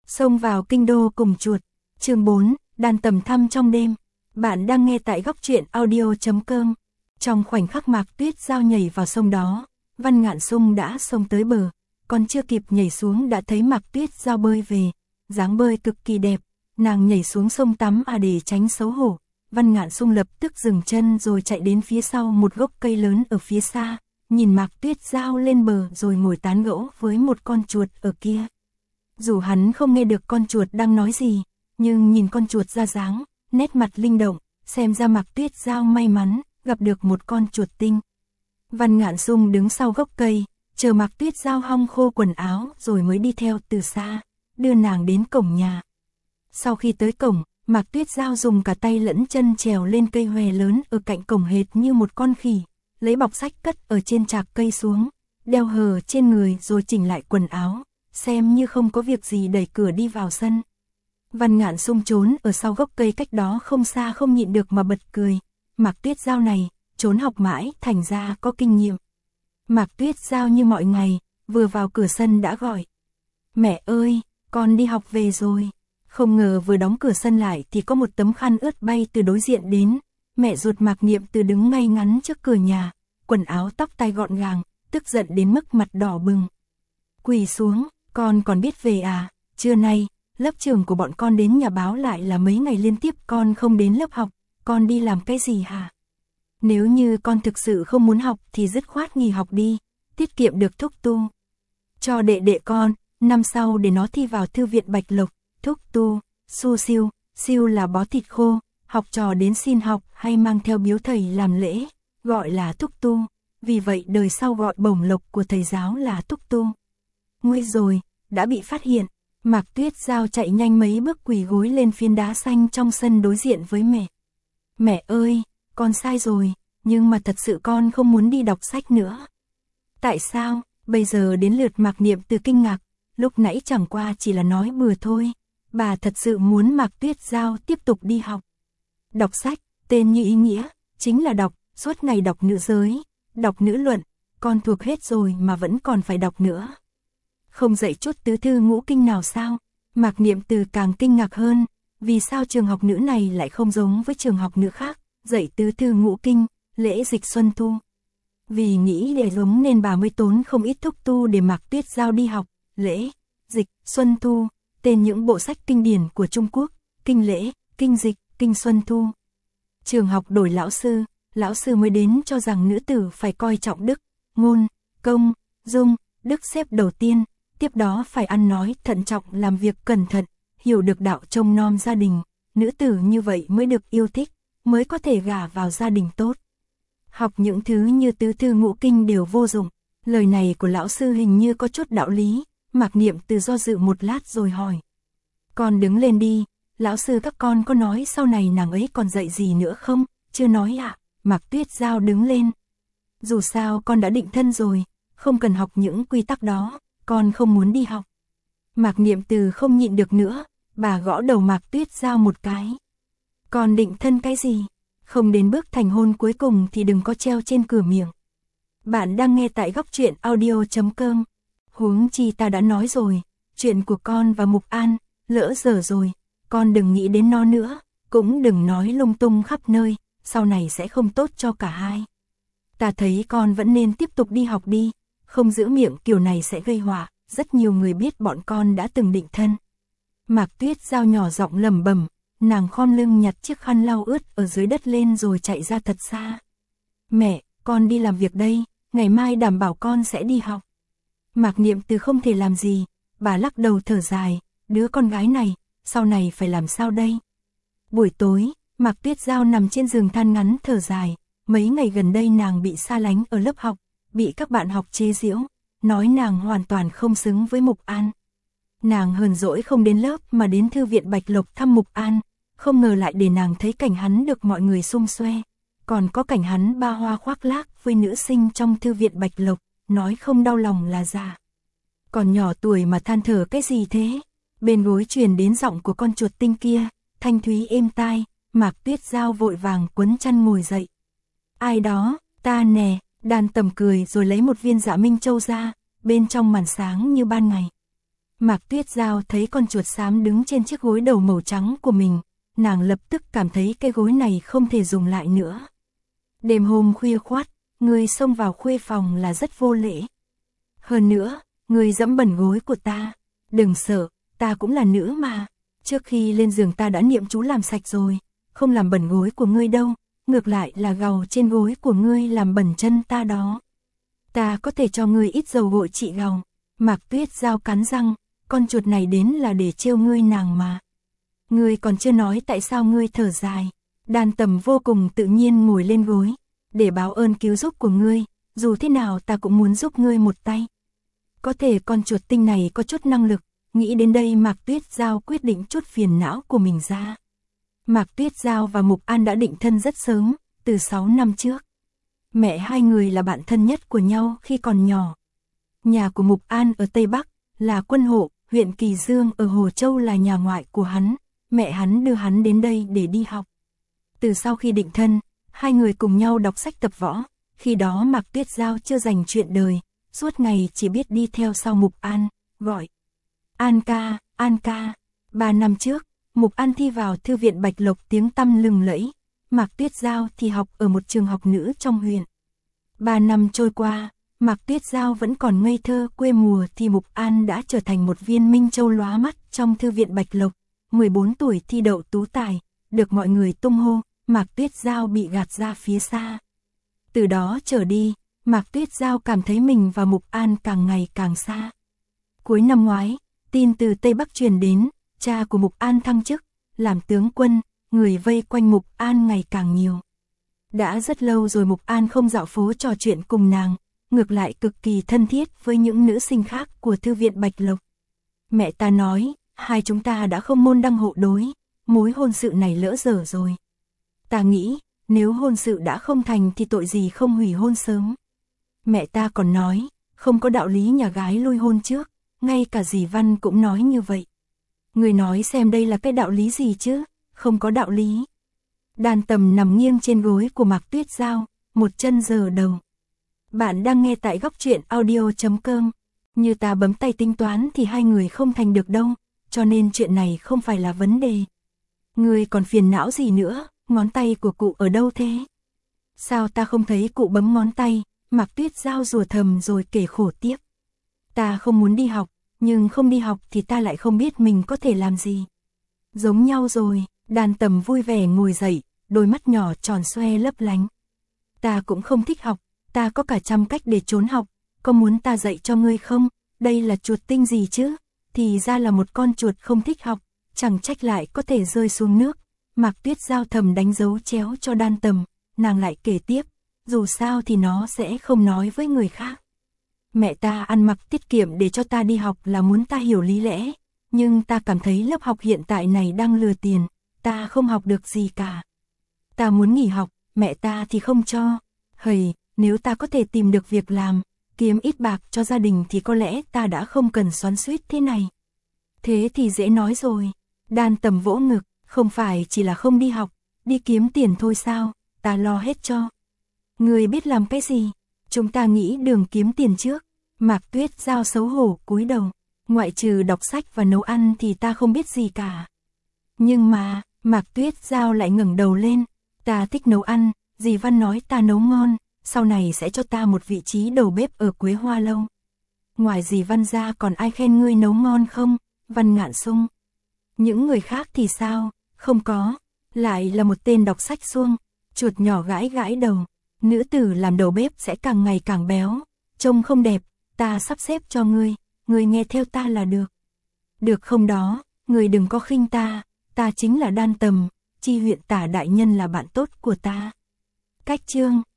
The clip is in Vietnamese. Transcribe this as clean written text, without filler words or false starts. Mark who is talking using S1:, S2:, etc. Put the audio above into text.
S1: Xông vào kinh đô cùng chuột. Chương 4, đàn tầm thăm trong đêm. Bạn đang nghe tại góc truyện audio.com. Trong khoảnh khắc Mạc Tuyết Giao nhảy vào sông đó, Văn Ngạn Sung đã xông tới bờ, còn chưa kịp nhảy xuống đã thấy Mạc Tuyết Giao bơi về, dáng bơi cực kỳ đẹp. Nàng nhảy xuống sông tắm để tránh xấu hổ. Văn Ngạn Sung lập tức dừng chân rồi chạy đến phía sau một gốc cây lớn ở phía xa, nhìn Mạc Tuyết Giao lên bờ rồi ngồi tán gẫu với một con chuột ở kia. Dù hắn không nghe được con chuột đang nói gì, nhưng nhìn con chuột ra dáng, nét mặt linh động, xem ra Mạc Tuyết Giao may mắn gặp được một con chuột tinh. Văn Ngạn Sung đứng sau gốc cây, chờ Mạc Tuyết Giao hong khô quần áo rồi mới đi theo từ xa, đưa nàng đến cổng nhà. Sau khi tới cổng, Mạc Tuyết Giao dùng cả tay lẫn chân trèo lên cây hòe lớn ở cạnh cổng hệt như một con khỉ, lấy bọc sách cất ở trên trạc cây xuống, đeo hờ trên người rồi chỉnh lại quần áo, xem như không có việc gì đẩy cửa đi vào sân. Văn Ngạn Sung trốn ở sau gốc cây cách đó không xa không nhịn được mà bật cười. Mạc Tuyết Giao này, trốn học mãi thành ra có kinh nghiệm. Mạc Tuyết Giao như mọi ngày, vừa vào cửa sân đã gọi. Mẹ ơi, con đi học về rồi. Không ngờ vừa đóng cửa sân lại thì có một tấm khăn ướt bay từ đối diện đến. Mẹ ruột Mạc Niệm Từ đứng ngay ngắn trước cửa nhà, quần áo tóc tai gọn gàng, tức giận đến mức mặt đỏ bừng. Quỳ xuống, con còn biết về à? Trưa nay, lớp trưởng của bọn con đến nhà báo lại là mấy ngày liên tiếp con không đến lớp học, con đi làm cái gì hả? Nếu như con thực sự không muốn học thì dứt khoát nghỉ học đi, tiết kiệm được thúc tu. Cho đệ con, năm sau để nó thi vào thư viện Bạch Lộc, thúc tu, su siêu, siêu là bó thịt khô, học trò đến xin học hay mang theo biếu thầy làm lễ, gọi là thúc tu, vì vậy đời sau gọi bổng lộc của thầy giáo là thúc tu. Nguy rồi, đã bị phát hiện. Mạc Tuyết Giao chạy nhanh mấy bước quỳ gối lên phiến đá xanh trong sân đối diện với mẹ. Mẹ ơi, con sai rồi, nhưng mà thật sự con không muốn đi đọc sách nữa. Tại sao? Bây giờ đến lượt Mạc Niệm Từ kinh ngạc, lúc nãy chẳng qua chỉ là nói bừa thôi. Bà thật sự muốn Mạc Tuyết Giao tiếp tục đi học. Đọc sách, tên như ý nghĩa, chính là đọc, suốt ngày đọc nữ giới, đọc nữ luận, con thuộc hết rồi mà vẫn còn phải đọc nữa. Không dạy chút tứ thư ngũ kinh nào sao? Mạc Niệm Từ càng kinh ngạc hơn, vì sao trường học nữ này lại không giống với trường học nữ khác, dạy tứ thư ngũ kinh, lễ dịch xuân thu. Vì nghĩ để giống nên bà mới tốn không ít thúc tu để Mạc Tuyết Giao đi học, lễ, dịch, xuân thu, tên những bộ sách kinh điển của Trung Quốc, kinh lễ, kinh dịch, kinh xuân thu. Trường học đổi lão sư mới đến cho rằng nữ tử phải coi trọng đức, ngôn, công, dung, đức xếp đầu tiên, tiếp đó phải ăn nói thận trọng, làm việc cẩn thận, hiểu được đạo trông nom gia đình, nữ tử như vậy mới được yêu thích, mới có thể gả vào gia đình tốt. Học những thứ như tứ thư ngũ kinh đều vô dụng. Lời này của lão sư hình như có chút đạo lý. Mạc Niệm Từ do dự một lát rồi hỏi. Con đứng lên đi, lão sư các con có nói sau này nàng ấy còn dạy gì nữa không? Chưa nói ạ. Mạc Tuyết Giao đứng lên. Dù sao con đã định thân rồi, không cần học những quy tắc đó, con không muốn đi học. Mạc Niệm Từ không nhịn được nữa, bà gõ đầu Mạc Tuyết Giao một cái. Con định thân cái gì? Không đến bước thành hôn cuối cùng thì đừng có treo trên cửa miệng. Bạn đang nghe tại góc truyện audio.com. Huống chi ta đã nói rồi, chuyện của con và Mục An, lỡ dở rồi, con đừng nghĩ đến nó nữa, cũng đừng nói lung tung khắp nơi, sau này sẽ không tốt cho cả hai. Ta thấy con vẫn nên tiếp tục đi học đi, không giữ miệng kiểu này sẽ gây họa, rất nhiều người biết bọn con đã từng định thân. Mạc Tuyết Giao nhỏ giọng lẩm bẩm, nàng khom lưng nhặt chiếc khăn lau ướt ở dưới đất lên rồi chạy ra thật xa. Mẹ, con đi làm việc đây, ngày mai đảm bảo con sẽ đi học. Mạc Niệm Từ không thể làm gì, bà lắc đầu thở dài, đứa con gái này, sau này phải làm sao đây? Buổi tối, Mạc Tuyết Giao nằm trên giường than ngắn thở dài, mấy ngày gần đây nàng bị xa lánh ở lớp học, bị các bạn học chế giễu, nói nàng hoàn toàn không xứng với Mục An. Nàng hờn dỗi không đến lớp mà đến thư viện Bạch Lộc thăm Mục An, không ngờ lại để nàng thấy cảnh hắn được mọi người xung xoe, còn có cảnh hắn ba hoa khoác lác với nữ sinh trong thư viện Bạch Lộc, nói không đau lòng là già. Còn nhỏ tuổi mà than thở cái gì thế? Bên gối truyền đến giọng của con chuột tinh kia, thanh thúy êm tai. Mạc Tuyết Giao vội vàng quấn chăn ngồi dậy. Ai đó? Ta nè. Đàn tầm cười rồi lấy một viên Dạ Minh Châu ra, bên trong màn sáng như ban ngày. Mạc Tuyết Giao thấy con chuột xám đứng trên chiếc gối đầu màu trắng của mình, nàng lập tức cảm thấy cái gối này không thể dùng lại nữa. Đêm hôm khuya khoắt, ngươi xông vào khuê phòng là rất vô lễ. Hơn nữa, ngươi dẫm bẩn gối của ta. Đừng sợ, ta cũng là nữ mà. Trước khi lên giường ta đã niệm chú làm sạch rồi, không làm bẩn gối của ngươi đâu, ngược lại là gầu trên gối của ngươi làm bẩn chân ta đó. Ta có thể cho ngươi ít dầu gội trị gầu. Mạc Tuyết Giao cắn răng, con chuột này đến là để trêu ngươi nàng mà. Ngươi còn chưa nói tại sao ngươi thở dài. Đan Tầm vô cùng tự nhiên ngồi lên gối, để báo ơn cứu giúp của ngươi, dù thế nào ta cũng muốn giúp ngươi một tay. Có thể con chuột tinh này có chút năng lực, nghĩ đến đây Mạc Tuyết Giao quyết định chút phiền não của mình ra. Mạc Tuyết Giao và Mục An đã định thân rất sớm, từ 6 năm trước. Mẹ hai người là bạn thân nhất của nhau khi còn nhỏ. Nhà của Mục An ở Tây Bắc, là quân hộ, huyện Kỳ Dương ở Hồ Châu là nhà ngoại của hắn, mẹ hắn đưa hắn đến đây để đi học. Từ sau khi định thân, hai người cùng nhau đọc sách tập võ, khi đó Mạc Tuyết Giao chưa dành chuyện đời, suốt ngày chỉ biết đi theo sau Mục An, gọi An ca, An ca. 3 năm trước, Mục An thi vào thư viện Bạch Lộc tiếng tăm lừng lẫy, Mạc Tuyết Giao thì học ở một trường học nữ trong huyện. 3 năm trôi qua, Mạc Tuyết Giao vẫn còn ngây thơ quê mùa thì Mục An đã trở thành một viên minh châu lóa mắt trong thư viện Bạch Lộc, 14 tuổi thi đậu tú tài, được mọi người tung hô, Mạc Tuyết Giao bị gạt ra phía xa. Từ đó trở đi, Mạc Tuyết Giao cảm thấy mình và Mục An càng ngày càng xa. Cuối năm ngoái, tin từ Tây Bắc truyền đến, cha của Mục An thăng chức, làm tướng quân, người vây quanh Mục An ngày càng nhiều. Đã rất lâu rồi Mục An không dạo phố trò chuyện cùng nàng, ngược lại cực kỳ thân thiết với những nữ sinh khác của thư viện Bạch Lộc. Mẹ ta nói, hai chúng ta đã không môn đăng hộ đối, mối hôn sự này lỡ dở rồi. Ta nghĩ, nếu hôn sự đã không thành thì tội gì không hủy hôn sớm. Mẹ ta còn nói, không có đạo lý nhà gái lui hôn trước, ngay cả dì Văn cũng nói như vậy. Người nói xem đây là cái đạo lý gì chứ, không có đạo lý. Đan Tầm nằm nghiêng trên gối của Mạc Tuyết Giao, một chân giở đầu. Bạn đang nghe tại góc truyện audio.com. Như ta bấm tay tính toán thì hai người không thành được đâu, cho nên chuyện này không phải là vấn đề. Người còn phiền não gì nữa, ngón tay của cụ ở đâu thế? Sao ta không thấy cụ bấm ngón tay? Mạc Tuyết Giao rủa thầm rồi kể khổ tiếp. Ta không muốn đi học, nhưng không đi học thì ta lại không biết mình có thể làm gì. Giống nhau rồi, Đan Tầm vui vẻ ngồi dậy, đôi mắt nhỏ tròn xoe lấp lánh. Ta cũng không thích học, ta có cả 100 cách để trốn học, có muốn ta dạy cho ngươi không? Đây là chuột tinh gì chứ? Thì ra là một con chuột không thích học, chẳng trách lại có thể rơi xuống nước. Mạc Tuyết Giao thầm đánh dấu chéo cho Đan Tầm, nàng lại kể tiếp, dù sao thì nó sẽ không nói với người khác. Mẹ ta ăn mặc tiết kiệm để cho ta đi học là muốn ta hiểu lý lẽ, nhưng ta cảm thấy lớp học hiện tại này đang lừa tiền, ta không học được gì cả. Ta muốn nghỉ học, mẹ ta thì không cho. Hầy, nếu ta có thể tìm được việc làm, kiếm ít bạc cho gia đình thì có lẽ ta đã không cần xoắn xuýt thế này. Thế thì dễ nói rồi. Đan Tầm vỗ ngực, không phải chỉ là không đi học, đi kiếm tiền thôi sao, ta lo hết cho. Người biết làm cái gì? Chúng ta nghĩ đường kiếm tiền trước. Mạc Tuyết Giao xấu hổ cúi đầu, ngoại trừ đọc sách và nấu ăn thì ta không biết gì cả. Nhưng mà, Mạc Tuyết Giao lại ngẩng đầu lên, ta thích nấu ăn, dì Văn nói ta nấu ngon, sau này sẽ cho ta một vị trí đầu bếp ở Quế Hoa Lâu. Ngoài dì Văn ra còn ai khen ngươi nấu ngon không? Văn Ngạn Sung. Những người khác thì sao? Không có, lại là một tên đọc sách suông. Chuột nhỏ gãi gãi đầu, nữ tử làm đầu bếp sẽ càng ngày càng béo, trông không đẹp, ta sắp xếp cho ngươi nghe theo ta là được. Được không đó, ngươi đừng có khinh ta chính là Đan Tầm, chi huyện tả đại nhân là bạn tốt của ta. Cách chương